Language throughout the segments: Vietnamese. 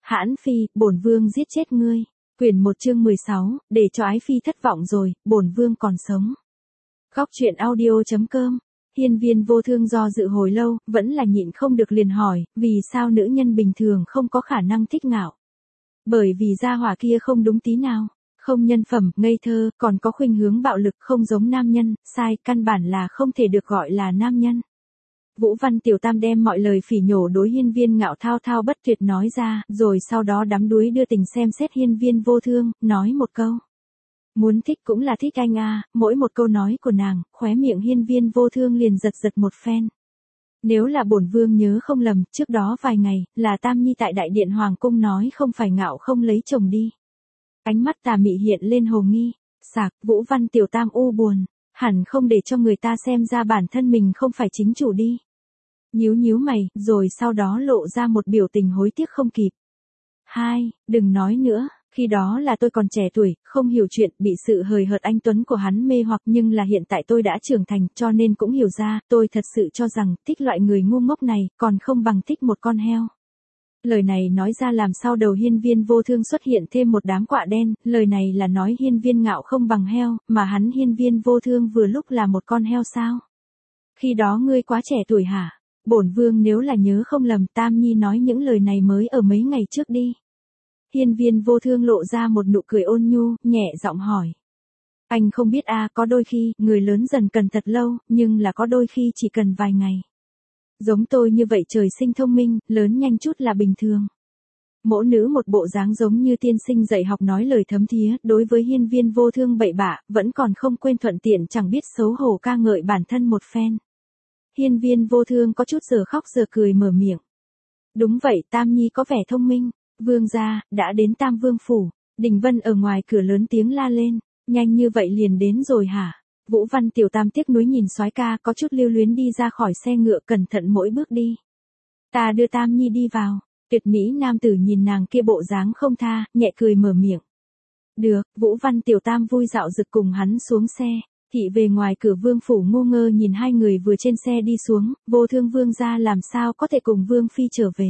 Hãn phi, bổn vương giết chết ngươi. Quyển 1 chương 16, để cho ái phi thất vọng rồi, bổn vương còn sống. Góc truyện audio.com. Hiên Viên Vô Thương do dự hồi lâu, vẫn là nhịn không được liền hỏi, vì sao nữ nhân bình thường không có khả năng thích ngạo? Bởi vì gia hỏa kia không đúng tí nào, không nhân phẩm, ngây thơ, còn có khuynh hướng bạo lực, không giống nam nhân, sai, căn bản là không thể được gọi là nam nhân. Vũ Văn Tiểu Tam đem mọi lời phỉ nhổ đối Hiên Viên Ngạo thao thao bất tuyệt nói ra, rồi sau đó đắm đuối đưa tình xem xét Hiên Viên Vô Thương, nói một câu. Muốn thích cũng là thích anh à, mỗi một câu nói của nàng, khóe miệng Hiên Viên Vô Thương liền giật giật một phen. Nếu là bổn vương nhớ không lầm, trước đó vài ngày, là Tam Nhi tại đại điện Hoàng Cung nói không phải Ngạo không lấy chồng đi. Ánh mắt tà mị hiện lên hồ nghi, sạc, Vũ Văn Tiểu Tam u buồn, hẳn không để cho người ta xem ra bản thân mình không phải chính chủ đi. Nhíu nhíu mày, rồi sau đó lộ ra một biểu tình hối tiếc không kịp. Đừng nói nữa, khi đó là tôi còn trẻ tuổi, không hiểu chuyện, bị sự hời hợt anh tuấn của hắn mê hoặc, nhưng là hiện tại tôi đã trưởng thành, cho nên cũng hiểu ra, tôi thật sự cho rằng, thích loại người ngu ngốc này, còn không bằng thích một con heo. Lời này nói ra làm sao đầu Hiên Viên Vô Thương xuất hiện thêm một đám quạ đen, lời này là nói Hiên Viên Ngạo không bằng heo, mà hắn Hiên Viên Vô Thương vừa lúc là một con heo sao? Khi đó ngươi quá trẻ tuổi hả? Bổn vương nếu là nhớ không lầm, Tam Nhi nói những lời này mới ở mấy ngày trước đi. Hiên Viên Vô Thương lộ ra một nụ cười ôn nhu, nhẹ giọng hỏi. Anh không biết à, có đôi khi, người lớn dần cần thật lâu, nhưng là có đôi khi chỉ cần vài ngày. Giống tôi như vậy trời sinh thông minh, lớn nhanh chút là bình thường. Mỗ nữ một bộ dáng giống như tiên sinh dạy học nói lời thấm thía, đối với Hiên Viên Vô Thương bậy bạ, vẫn còn không quên thuận tiện chẳng biết xấu hổ ca ngợi bản thân một phen. Hiên Viên Vô Thương có chút giờ khóc giờ cười mở miệng. Đúng vậy, Tam Nhi có vẻ thông minh. Vương gia, đã đến Tam Vương phủ. Đình Vân ở ngoài cửa lớn tiếng la lên. Nhanh như vậy liền đến rồi hả? Vũ Văn Tiểu Tam tiếc nuối nhìn soái ca có chút lưu luyến đi ra khỏi xe ngựa, cẩn thận mỗi bước đi. Ta đưa Tam Nhi đi vào. Tuyệt mỹ nam tử nhìn nàng kia bộ dáng không tha, nhẹ cười mở miệng. Được, Vũ Văn Tiểu Tam vui dạo dực cùng hắn xuống xe. Thị về ngoài cửa vương phủ ngu ngơ nhìn hai người vừa trên xe đi xuống, Vô Thương vương gia làm sao có thể cùng vương phi trở về.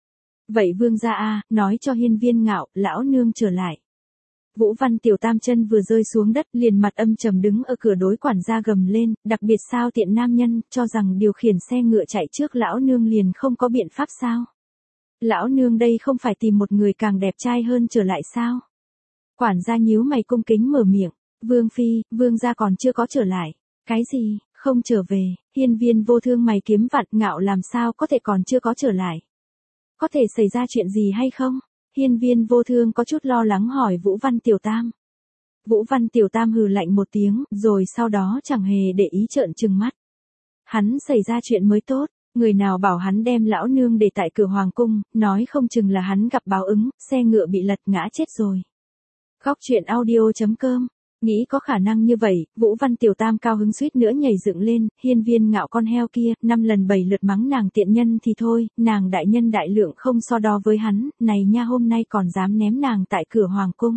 Vậy vương gia a, nói cho Hiên Viên Ngạo, lão nương trở lại. Vũ Văn Tiểu Tam chân vừa rơi xuống đất liền mặt âm trầm đứng ở cửa đối quản gia gầm lên, đặc biệt sao tiện nam nhân, cho rằng điều khiển xe ngựa chạy trước lão nương liền không có biện pháp sao. Lão nương đây không phải tìm một người càng đẹp trai hơn trở lại sao. Quản gia nhíu mày cung kính mở miệng. Vương phi, vương gia còn chưa có trở lại. Cái gì, không trở về? Hiên Viên Vô Thương mày kiếm vặn, Ngạo làm sao có thể còn chưa có trở lại? Có thể xảy ra chuyện gì hay không? Hiên Viên Vô Thương có chút lo lắng hỏi Vũ Văn Tiểu Tam. Vũ Văn Tiểu Tam hừ lạnh một tiếng, rồi sau đó chẳng hề để ý trợn trừng mắt. Hắn xảy ra chuyện mới tốt, người nào bảo hắn đem lão nương để tại cửa hoàng cung, nói không chừng là hắn gặp báo ứng, xe ngựa bị lật ngã chết rồi. Góc truyện audio.com. Nghĩ có khả năng như vậy, Vũ Văn Tiểu Tam cao hứng suýt nữa nhảy dựng lên, Hiên Viên Ngạo con heo kia, 5 lần 7 lượt mắng nàng tiện nhân thì thôi, nàng đại nhân đại lượng không so đo với hắn, này nha hôm nay còn dám ném nàng tại cửa hoàng cung.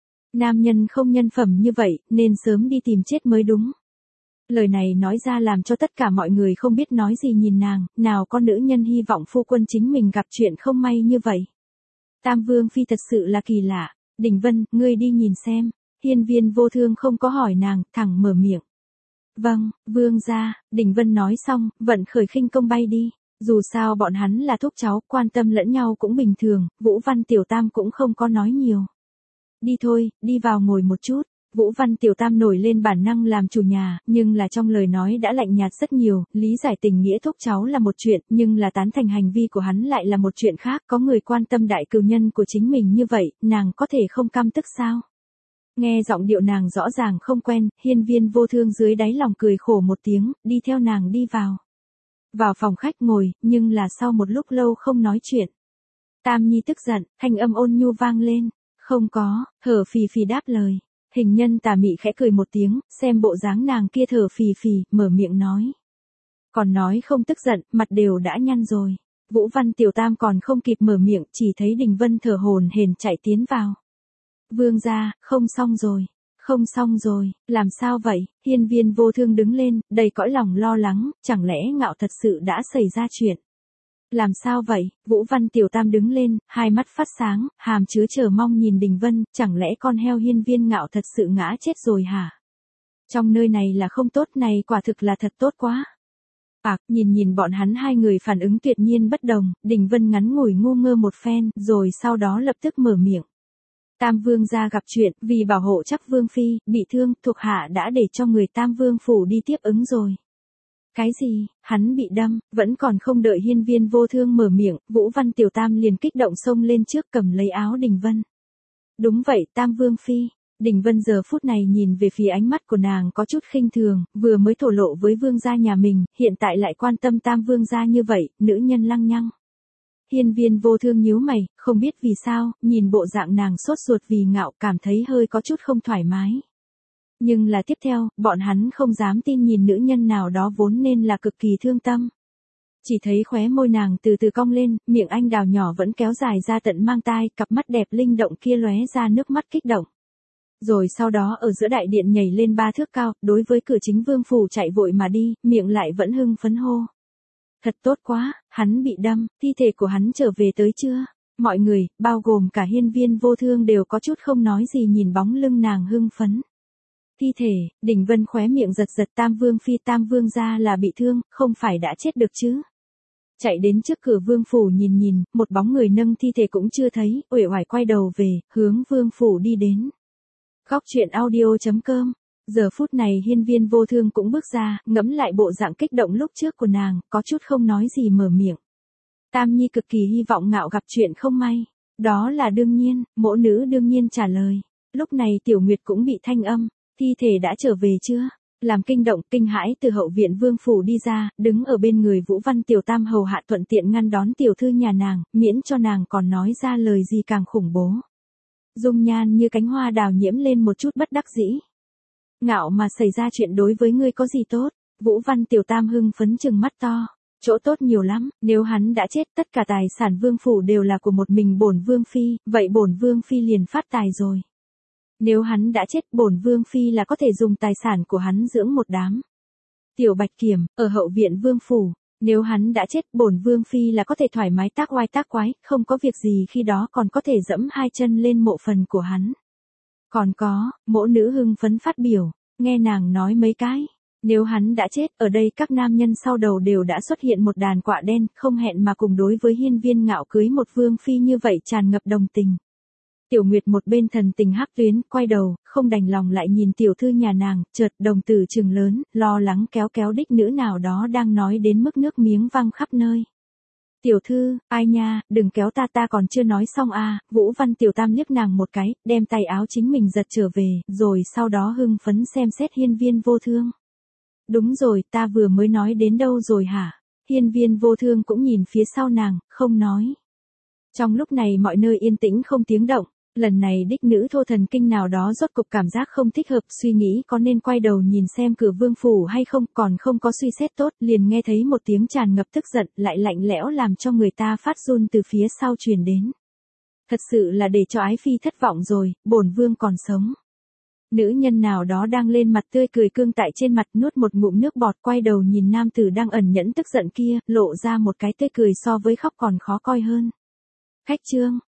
Nam nhân không nhân phẩm như vậy, nên sớm đi tìm chết mới đúng. Lời này nói ra làm cho tất cả mọi người không biết nói gì nhìn nàng, nào con nữ nhân hy vọng phu quân chính mình gặp chuyện không may như vậy. Tam Vương phi thật sự là kỳ lạ. Đình Vân, ngươi đi nhìn xem. Hiên Viên Vô Thương không có hỏi nàng, thẳng mở miệng. Vâng, vương gia. Đình Vân nói xong, vận khởi khinh công bay đi. Dù sao bọn hắn là thúc cháu, quan tâm lẫn nhau cũng bình thường, Vũ Văn Tiểu Tam cũng không có nói nhiều. Đi thôi, đi vào ngồi một chút. Vũ Văn Tiểu Tam nổi lên bản năng làm chủ nhà, nhưng là trong lời nói đã lạnh nhạt rất nhiều, lý giải tình nghĩa thúc cháu là một chuyện, nhưng là tán thành hành vi của hắn lại là một chuyện khác, có người quan tâm đại cừu nhân của chính mình như vậy, nàng có thể không căm tức sao? Nghe giọng điệu nàng rõ ràng không quen, Hiên Viên Vô Thương dưới đáy lòng cười khổ một tiếng, đi theo nàng đi vào. Vào phòng khách ngồi, nhưng là sau một lúc lâu không nói chuyện. Tam Nhi tức giận, thanh âm ôn nhu vang lên. Không có, thở phì phì đáp lời. Hình nhân tà mị khẽ cười một tiếng, xem bộ dáng nàng kia thở phì phì, mở miệng nói. Còn nói không tức giận, mặt đều đã nhăn rồi. Vũ Văn Tiểu Tam còn không kịp mở miệng, chỉ thấy Đình Vân thở hổn hển chạy tiến vào. Vương gia, không xong rồi. Không xong rồi, làm sao vậy? Hiên Viên Vô Thương đứng lên, đầy cõi lòng lo lắng, chẳng lẽ Ngạo thật sự đã xảy ra chuyện? Làm sao vậy? Vũ Văn Tiểu Tam đứng lên, hai mắt phát sáng, hàm chứa chờ mong nhìn Đình Vân, chẳng lẽ con heo Hiên Viên Ngạo thật sự ngã chết rồi hả? Trong nơi này là không tốt này, quả thực là thật tốt quá. Nhìn bọn hắn hai người phản ứng tuyệt nhiên bất đồng, Đình Vân ngắn ngủi ngu ngơ một phen, rồi sau đó lập tức mở miệng. Tam Vương gia gặp chuyện, vì bảo hộ chắc Vương Phi, bị thương, thuộc hạ đã để cho người Tam Vương phủ đi tiếp ứng rồi. Cái gì, hắn bị đâm, vẫn còn không đợi Hiên Viên Vô Thương mở miệng, Vũ Văn Tiểu Tam liền kích động xông lên trước cầm lấy áo Đình Vân. Đúng vậy, Tam Vương Phi. Đình Vân giờ phút này nhìn về phía ánh mắt của nàng có chút khinh thường, vừa mới thổ lộ với vương gia nhà mình, hiện tại lại quan tâm Tam Vương gia như vậy, nữ nhân lăng nhăng. Hiên Viên Vô Thương nhíu mày, không biết vì sao, nhìn bộ dạng nàng sốt ruột vì Ngạo cảm thấy hơi có chút không thoải mái. Nhưng là tiếp theo, bọn hắn không dám tin nhìn nữ nhân nào đó vốn nên là cực kỳ thương tâm. Chỉ thấy khóe môi nàng từ từ cong lên, miệng anh đào nhỏ vẫn kéo dài ra tận mang tai, cặp mắt đẹp linh động kia lóe ra nước mắt kích động. Rồi sau đó ở giữa đại điện nhảy lên 3 thước cao, đối với cửa chính vương phủ chạy vội mà đi, miệng lại vẫn hưng phấn hô. Thật tốt quá, hắn bị đâm, thi thể của hắn trở về tới chưa? Mọi người, bao gồm cả Hiên Viên Vô Thương đều có chút không nói gì nhìn bóng lưng nàng hưng phấn. Thi thể, Đình Vân khóe miệng giật giật, Tam Vương Phi Tam Vương gia là bị thương, không phải đã chết được chứ? Chạy đến trước cửa vương phủ nhìn, một bóng người nâng thi thể cũng chưa thấy, uể oải quay đầu về, hướng vương phủ đi đến. Góc truyện audio.com. Giờ phút này Hiên Viên Vô Thương cũng bước ra, ngẫm lại bộ dạng kích động lúc trước của nàng, có chút không nói gì mở miệng. Tam Nhi cực kỳ hy vọng Ngạo gặp chuyện không may. Đó là đương nhiên, mỗ nữ đương nhiên trả lời. Lúc này Tiểu Nguyệt cũng bị thanh âm, thi thể đã trở về chưa? Làm kinh động, kinh hãi từ hậu viện vương phủ đi ra, đứng ở bên người Vũ Văn Tiểu Tam hầu hạ thuận tiện ngăn đón tiểu thư nhà nàng, miễn cho nàng còn nói ra lời gì càng khủng bố. Dung nhan như cánh hoa đào nhiễm lên một chút bất đắc dĩ. Ngạo mà xảy ra chuyện đối với ngươi có gì tốt? Vũ Văn Tiểu Tam hưng phấn trừng mắt to. Chỗ tốt nhiều lắm, nếu hắn đã chết tất cả tài sản vương phủ đều là của một mình bổn vương phi, vậy bổn vương phi liền phát tài rồi. Nếu hắn đã chết bổn vương phi là có thể dùng tài sản của hắn dưỡng một đám. Tiểu Bạch Kiểm, ở hậu viện vương phủ. Nếu hắn đã chết bổn vương phi là có thể thoải mái tác oai tác quái, không có việc gì khi đó còn có thể dẫm hai chân lên mộ phần của hắn. Còn có, mỗ nữ hưng phấn phát biểu, nghe nàng nói mấy cái. Nếu hắn đã chết, ở đây các nam nhân sau đầu đều đã xuất hiện một đàn quạ đen, không hẹn mà cùng đối với Hiên Viên Ngạo cưới một vương phi như vậy tràn ngập đồng tình. Tiểu Nguyệt một bên thần tình hắc tuyến, quay đầu, không đành lòng lại nhìn tiểu thư nhà nàng, chợt đồng tử trừng lớn, lo lắng kéo đích nữ nào đó đang nói đến mức nước miếng văng khắp nơi. Tiểu thư, ai nha, đừng kéo ta còn chưa nói xong à, Vũ Văn Tiểu Tam liếc nàng một cái, đem tay áo chính mình giật trở về, rồi sau đó hưng phấn xem xét Hiên Viên Vô Thương. Đúng rồi, ta vừa mới nói đến đâu rồi hả? Hiên Viên Vô Thương cũng nhìn phía sau nàng, không nói. Trong lúc này mọi nơi yên tĩnh không tiếng động. Lần này đích nữ thô thần kinh nào đó rốt cục cảm giác không thích hợp, suy nghĩ có nên quay đầu nhìn xem cửa vương phủ hay không, còn không có suy xét tốt, liền nghe thấy một tiếng tràn ngập tức giận, lại lạnh lẽo làm cho người ta phát run từ phía sau truyền đến. Thật sự là để cho ái phi thất vọng rồi, bổn vương còn sống. Nữ nhân nào đó đang lên mặt tươi cười cương tại trên mặt, nuốt một ngụm nước bọt, quay đầu nhìn nam tử đang ẩn nhẫn tức giận kia, lộ ra một cái tươi cười so với khóc còn khó coi hơn. Khách trương,